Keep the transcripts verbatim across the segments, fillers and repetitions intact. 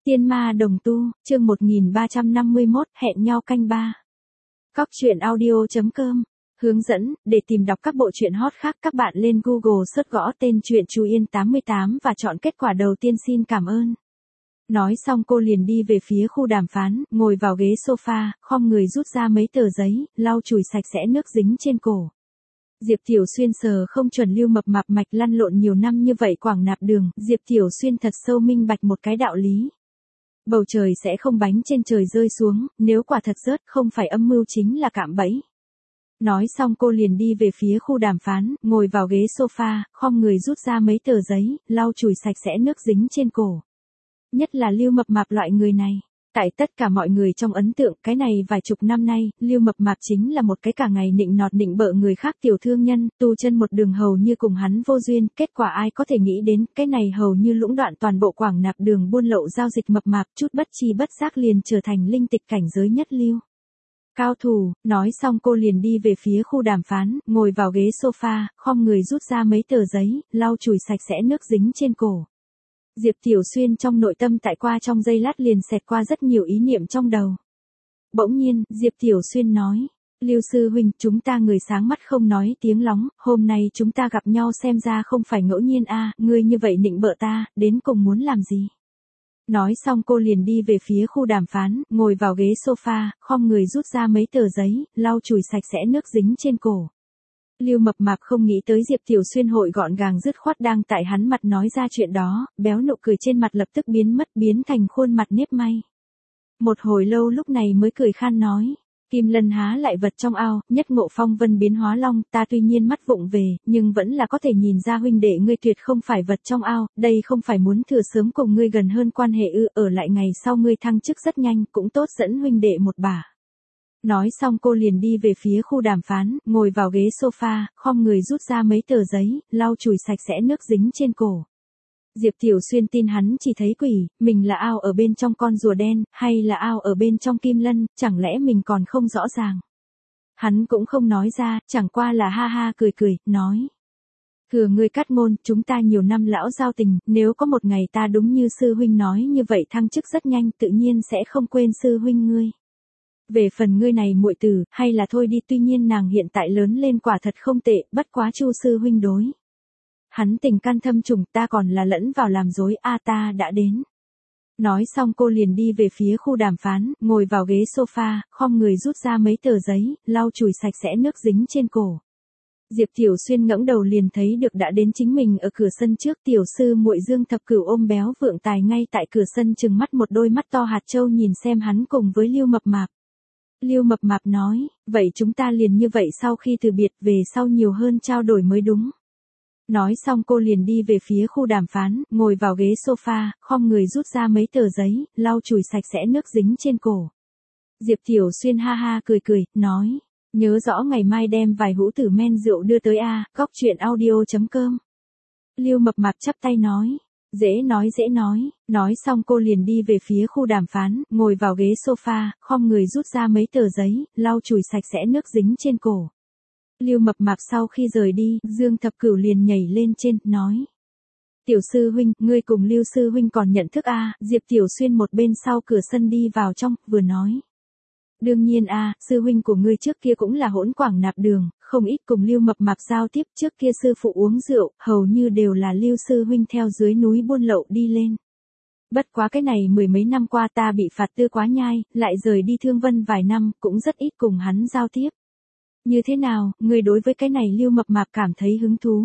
Tiên ma đồng tu, chương một nghìn ba trăm năm mươi mốt, hẹn nhau canh ba. Cóc truyện audio chấm com. Hướng dẫn, để tìm đọc các bộ truyện hot khác các bạn lên Google search gõ tên truyện Chú Yên tám mươi tám và chọn kết quả đầu tiên xin cảm ơn. Nói xong cô liền đi về phía khu đàm phán, ngồi vào ghế sofa, khom người rút ra mấy tờ giấy, lau chùi sạch sẽ nước dính trên cổ. Diệp Tiểu Xuyên sờ không chuẩn Lưu Mập Mạp mạch lăn lộn nhiều năm như vậy quảng nạp đường, Diệp Tiểu Xuyên thật sâu minh bạch một cái đạo lý. Bầu trời sẽ không bánh trên trời rơi xuống, nếu quả thật rớt không phải âm mưu chính là cạm bẫy. Nói xong cô liền đi về phía khu đàm phán, ngồi vào ghế sofa, khom người rút ra mấy tờ giấy, lau chùi sạch sẽ nước dính trên cổ. Nhất là Lưu Mập Mạp loại người này. Tại tất cả mọi người trong ấn tượng, cái này vài chục năm nay, Lưu Mập Mạp chính là một cái cả ngày nịnh nọt nịnh bợ người khác tiểu thương nhân, tu chân một đường hầu như cùng hắn vô duyên, kết quả ai có thể nghĩ đến, cái này hầu như lũng đoạn toàn bộ quảng nạp đường buôn lậu giao dịch mập mạp, chút bất chi bất giác liền trở thành linh tịch cảnh giới nhất lưu. Cao thủ, nói xong cô liền đi về phía khu đàm phán, ngồi vào ghế sofa, khom người rút ra mấy tờ giấy, lau chùi sạch sẽ nước dính trên cổ. Diệp Tiểu Xuyên trong nội tâm tại qua trong giây lát liền xẹt qua rất nhiều ý niệm trong đầu. Bỗng nhiên, Diệp Tiểu Xuyên nói, Lưu sư huynh, chúng ta người sáng mắt không nói tiếng lóng, hôm nay chúng ta gặp nhau xem ra không phải ngẫu nhiên a, ngươi như vậy nịnh bợ ta, đến cùng muốn làm gì? Nói xong cô liền đi về phía khu đàm phán, ngồi vào ghế sofa, khom người rút ra mấy tờ giấy, lau chùi sạch sẽ nước dính trên cổ. Lưu Mập Mạp không nghĩ tới Diệp Tiểu Xuyên hội gọn gàng dứt khoát đang tại hắn mặt nói ra chuyện đó, béo nụ cười trên mặt lập tức biến mất biến thành khuôn mặt nếp may. Một hồi lâu lúc này mới cười khan nói, Kim Lân há lại vật trong ao, nhất ngộ phong vân biến hóa long, ta tuy nhiên mắt vụng về, nhưng vẫn là có thể nhìn ra huynh đệ ngươi tuyệt không phải vật trong ao, đây không phải muốn thừa sớm cùng ngươi gần hơn quan hệ ư, ở lại ngày sau ngươi thăng chức rất nhanh, cũng tốt dẫn huynh đệ một bả. Nói xong cô liền đi về phía khu đàm phán, ngồi vào ghế sofa, khom người rút ra mấy tờ giấy, lau chùi sạch sẽ nước dính trên cổ. Diệp Tiểu Xuyên tin hắn chỉ thấy quỷ, mình là ao ở bên trong con rùa đen, hay là ao ở bên trong kim lân, chẳng lẽ mình còn không rõ ràng. Hắn cũng không nói ra, chẳng qua là ha ha cười cười, nói. Thừa ngươi cắt ngôn, chúng ta nhiều năm lão giao tình, nếu có một ngày ta đúng như sư huynh nói như vậy thăng chức rất nhanh tự nhiên sẽ không quên sư huynh ngươi. Về phần ngươi này muội tử, hay là thôi đi, tuy nhiên nàng hiện tại lớn lên quả thật không tệ, bất quá Chu sư huynh đối. Hắn tình can thâm trùng, ta còn là lẫn vào làm dối, a ta đã đến. Nói xong cô liền đi về phía khu đàm phán, ngồi vào ghế sofa, khom người rút ra mấy tờ giấy, lau chùi sạch sẽ nước dính trên cổ. Diệp Tiểu Xuyên ngẩng đầu liền thấy được đã đến chính mình ở cửa sân trước, tiểu sư muội Dương Thập Cửu ôm béo vượng tài ngay tại cửa sân trừng mắt một đôi mắt to hạt châu nhìn xem hắn cùng với Lưu Mập Mạp. Lưu Mập Mạp nói, vậy chúng ta liền như vậy sau khi từ biệt về sau nhiều hơn trao đổi mới đúng. Nói xong cô liền đi về phía khu đàm phán, ngồi vào ghế sofa, khom người rút ra mấy tờ giấy, lau chùi sạch sẽ nước dính trên cổ. Diệp Tiểu Xuyên ha ha cười cười, nói, nhớ rõ ngày mai đem vài hũ tử men rượu đưa tới a, cóc truyện audio chấm com. Lưu Mập Mạp chắp tay nói, dễ nói dễ nói, nói xong cô liền đi về phía khu đàm phán, ngồi vào ghế sofa, khom người rút ra mấy tờ giấy, lau chùi sạch sẽ nước dính trên cổ. Lưu Mập Mạp sau khi rời đi, Dương Thập Cửu liền nhảy lên trên, nói. Tiểu sư huynh, ngươi cùng Lưu sư huynh còn nhận thức a? Diệp Tiểu Xuyên một bên sau cửa sân đi vào trong, vừa nói. Đương nhiên a, sư huynh của ngươi trước kia cũng là hỗn quảng nạp đường, không ít cùng Lưu Mập Mạp giao tiếp, trước kia sư phụ uống rượu, hầu như đều là Lưu sư huynh theo dưới núi buôn lậu đi lên. Bất quá cái này mười mấy năm qua ta bị phạt tư quá nhai, lại rời đi Thương Vân vài năm, cũng rất ít cùng hắn giao tiếp. Như thế nào, ngươi đối với cái này Lưu Mập Mạp cảm thấy hứng thú?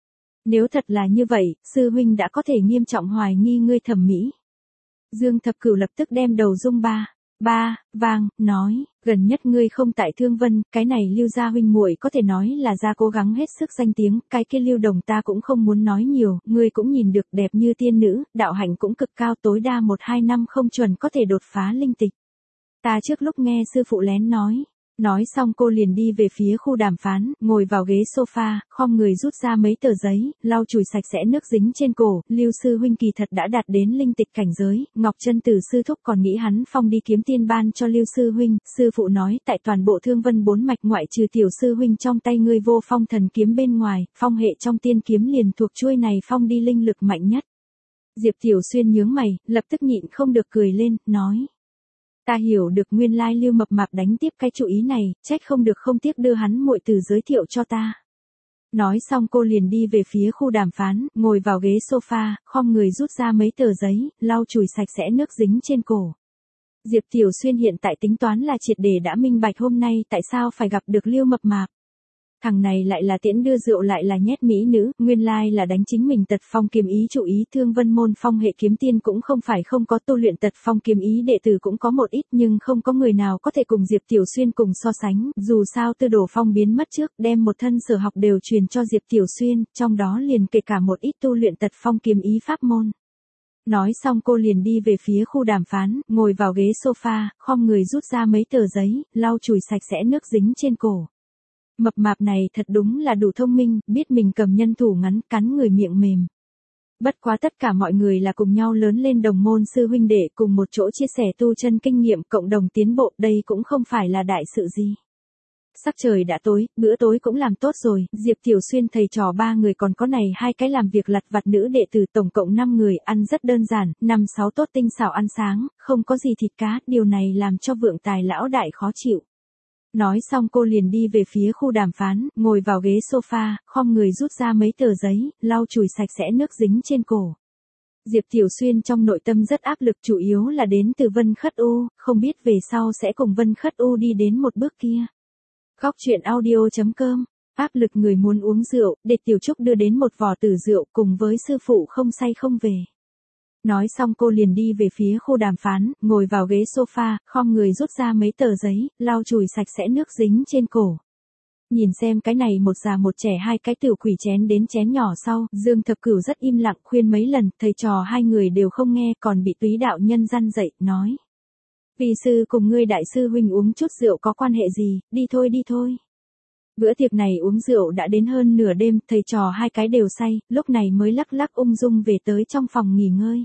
Nếu thật là như vậy, sư huynh đã có thể nghiêm trọng hoài nghi ngươi thẩm mỹ. Dương Thập Cửu lập tức đem đầu rung ba, ba, vang, nói, gần nhất ngươi không tại Thương Vân, cái này Lưu gia huynh muội có thể nói là ra cố gắng hết sức danh tiếng, cái kia Lưu Đồng ta cũng không muốn nói nhiều, ngươi cũng nhìn được đẹp như tiên nữ, đạo hạnh cũng cực cao, tối đa một hai năm không chuẩn có thể đột phá linh tịch. Ta trước lúc nghe sư phụ lén nói. Nói xong cô liền đi về phía khu đàm phán, ngồi vào ghế sofa, khom người rút ra mấy tờ giấy, lau chùi sạch sẽ nước dính trên cổ. Lưu sư huynh kỳ thật đã đạt đến linh tịch cảnh giới, Ngọc Chân Tử sư thúc còn nghĩ hắn phong đi kiếm tiên ban cho Lưu sư huynh. Sư phụ nói tại toàn bộ Thương Vân bốn mạch ngoại trừ tiểu sư huynh trong tay ngươi vô phong thần kiếm bên ngoài, phong hệ trong tiên kiếm liền thuộc chuôi này phong đi linh lực mạnh nhất. Diệp Tiểu Xuyên nhướng mày, lập tức nhịn không được cười lên, nói. Ta hiểu được nguyên lai Lưu Mập Mạp đánh tiếp cái chủ ý này, trách không được không tiếc đưa hắn muội tử giới thiệu cho ta. Nói xong cô liền đi về phía khu đàm phán, ngồi vào ghế sofa, khom người rút ra mấy tờ giấy, lau chùi sạch sẽ nước dính trên cổ. Diệp Tiểu Xuyên hiện tại tính toán là triệt để đã minh bạch hôm nay tại sao phải gặp được Lưu Mập Mạp. Thằng này lại là tiễn đưa rượu lại là nhét mỹ nữ, nguyên lai là đánh chính mình tật phong kiếm ý chủ ý. Thương Vân môn phong hệ kiếm tiên cũng không phải không có tu luyện tật phong kiếm ý, đệ tử cũng có một ít, nhưng không có người nào có thể cùng Diệp Tiểu Xuyên cùng so sánh, dù sao Tư Đồ Phong biến mất trước, đem một thân sở học đều truyền cho Diệp Tiểu Xuyên, trong đó liền kể cả một ít tu luyện tật phong kiếm ý pháp môn. Nói xong cô liền đi về phía khu đàm phán, ngồi vào ghế sofa, khom người rút ra mấy tờ giấy, lau chùi sạch sẽ nước dính trên cổ. Mập mạp này thật đúng là đủ thông minh, biết mình cầm nhân thủ ngắn, cắn người miệng mềm. Bất quá tất cả mọi người là cùng nhau lớn lên đồng môn sư huynh đệ, cùng một chỗ chia sẻ tu chân kinh nghiệm, cộng đồng tiến bộ, đây cũng không phải là đại sự gì. Sắc trời đã tối, bữa tối cũng làm tốt rồi, Diệp Tiểu Xuyên thầy trò ba người còn có này hai cái làm việc lặt vặt nữ đệ tử, tổng cộng năm người, ăn rất đơn giản, năm sáu tốt tinh xảo ăn sáng, không có gì thịt cá, điều này làm cho Vượng Tài lão đại khó chịu. Nói xong cô liền đi về phía khu đàm phán, ngồi vào ghế sofa, khom người rút ra mấy tờ giấy, lau chùi sạch sẽ nước dính trên cổ. Diệp Tiểu Xuyên trong nội tâm rất áp lực, chủ yếu là đến từ Vân Khất U, không biết về sau sẽ cùng Vân Khất U đi đến một bước kia. Góc truyện audio chấm com, áp lực người muốn uống rượu, để Tiểu Trúc đưa đến một vò tử rượu cùng với sư phụ không say không về. Nói xong cô liền đi về phía khu đàm phán, ngồi vào ghế sofa, khom người rút ra mấy tờ giấy, lau chùi sạch sẽ nước dính trên cổ. Nhìn xem cái này một già một trẻ hai cái tiểu quỷ chén đến chén nhỏ sau, Dương Thập Cửu rất im lặng khuyên mấy lần, thầy trò hai người đều không nghe, còn bị Túy đạo nhân răn dậy, nói. Vì sư cùng ngươi đại sư huynh uống chút rượu có quan hệ gì, đi thôi đi thôi. Bữa tiệc này uống rượu đã đến hơn nửa đêm, thầy trò hai cái đều say, lúc này mới lắc lắc ung dung về tới trong phòng nghỉ ngơi.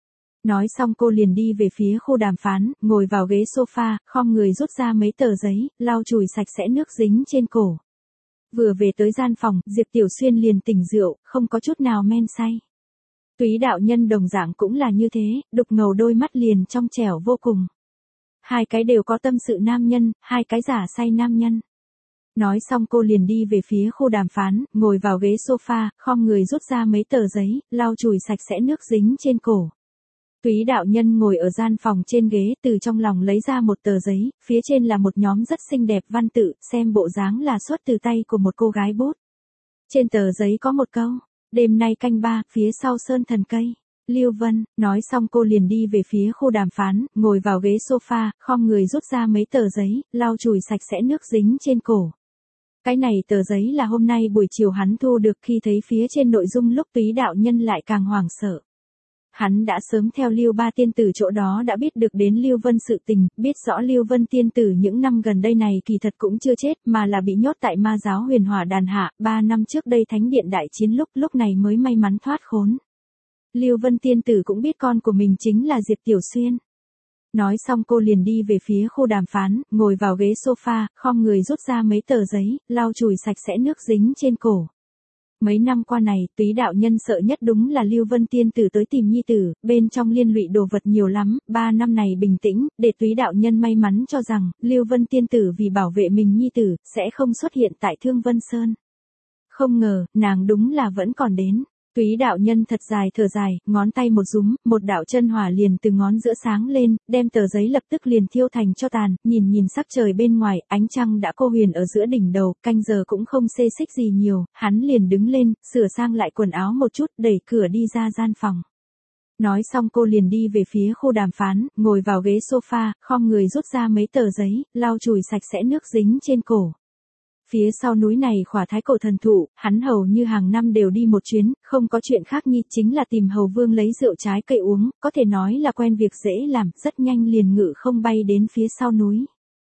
Nói xong cô liền đi về phía khu đàm phán, ngồi vào ghế sofa, khom người rút ra mấy tờ giấy, lau chùi sạch sẽ nước dính trên cổ. Vừa về tới gian phòng, Diệp Tiểu Xuyên liền tỉnh rượu, không có chút nào men say. Túy đạo nhân đồng dạng cũng là như thế, đục ngầu đôi mắt liền trong trẻo vô cùng. Hai cái đều có tâm sự nam nhân, hai cái giả say nam nhân. Nói xong cô liền đi về phía khu đàm phán, ngồi vào ghế sofa, khom người rút ra mấy tờ giấy, lau chùi sạch sẽ nước dính trên cổ. Túy đạo nhân ngồi ở gian phòng trên ghế, từ trong lòng lấy ra một tờ giấy, phía trên là một nhóm rất xinh đẹp văn tự, xem bộ dáng là xuất từ tay của một cô gái bút. Trên tờ giấy có một câu, đêm nay canh ba, phía sau sơn thần cây. Lưu Vân, nói xong cô liền đi về phía khu đàm phán, ngồi vào ghế sofa, khom người rút ra mấy tờ giấy, lau chùi sạch sẽ nước dính trên cổ. Cái này tờ giấy là hôm nay buổi chiều hắn thu được, khi thấy phía trên nội dung lúc Túy đạo nhân lại càng hoảng sợ. Hắn đã sớm theo Lưu Ba tiên tử chỗ đó đã biết được đến Lưu Vân sự tình, biết rõ Lưu Vân tiên tử những năm gần đây này kỳ thật cũng chưa chết mà là bị nhốt tại ma giáo Huyền Hỏa đàn hạ, ba năm trước đây thánh điện đại chiến lúc, lúc này mới may mắn thoát khốn. Lưu Vân tiên tử cũng biết con của mình chính là Diệp Tiểu Xuyên. Nói xong cô liền đi về phía khu đàm phán, ngồi vào ghế sofa, khom người rút ra mấy tờ giấy, lau chùi sạch sẽ nước dính trên cổ. Mấy năm qua này, Túy đạo nhân sợ nhất đúng là Lưu Vân tiên tử tới tìm nhi tử, bên trong liên lụy đồ vật nhiều lắm, ba năm này bình tĩnh, để Túy đạo nhân may mắn cho rằng, Lưu Vân tiên tử vì bảo vệ mình nhi tử, sẽ không xuất hiện tại Thương Vân Sơn. Không ngờ, nàng đúng là vẫn còn đến. Túy đạo nhân thật dài thở dài, ngón tay một rúm, một đạo chân hỏa liền từ ngón giữa sáng lên, đem tờ giấy lập tức liền thiêu thành cho tàn, nhìn nhìn sắc trời bên ngoài, ánh trăng đã cô huyền ở giữa đỉnh đầu, canh giờ cũng không xê xích gì nhiều, hắn liền đứng lên, sửa sang lại quần áo một chút, đẩy cửa đi ra gian phòng. Nói xong cô liền đi về phía khu đàm phán, ngồi vào ghế sofa, khom người rút ra mấy tờ giấy, lau chùi sạch sẽ nước dính trên cổ. Phía sau núi này khỏa thái cổ thần thụ, hắn hầu như hàng năm đều đi một chuyến, không có chuyện khác nhi, chính là tìm hầu vương lấy rượu trái cây uống, có thể nói là quen việc dễ làm, rất nhanh liền ngự không bay đến phía sau núi.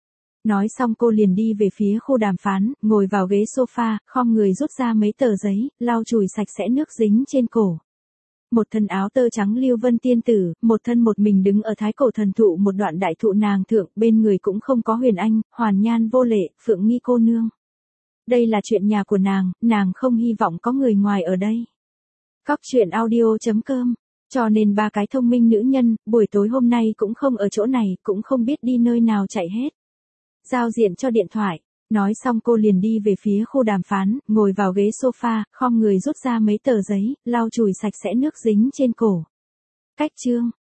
Nói xong cô liền đi về phía khu đàm phán, ngồi vào ghế sofa, khom người rút ra mấy tờ giấy, lau chùi sạch sẽ nước dính trên cổ. Một thân áo tơ trắng Lưu Vân tiên tử, một thân một mình đứng ở thái cổ thần thụ một đoạn đại thụ nàng thượng, bên người cũng không có Huyền Anh, Hoàn Nhan vô lệ, Phượng Nghi cô nương. Đây là chuyện nhà của nàng, nàng không hy vọng có người ngoài ở đây. Góc truyện audio chấm com Cho nên ba cái thông minh nữ nhân, buổi tối hôm nay cũng không ở chỗ này, cũng không biết đi nơi nào chạy hết. Giao diện cho điện thoại. Nói xong cô liền đi về phía khu đàm phán, ngồi vào ghế sofa, khom người rút ra mấy tờ giấy, lau chùi sạch sẽ nước dính trên cổ. Cách chương.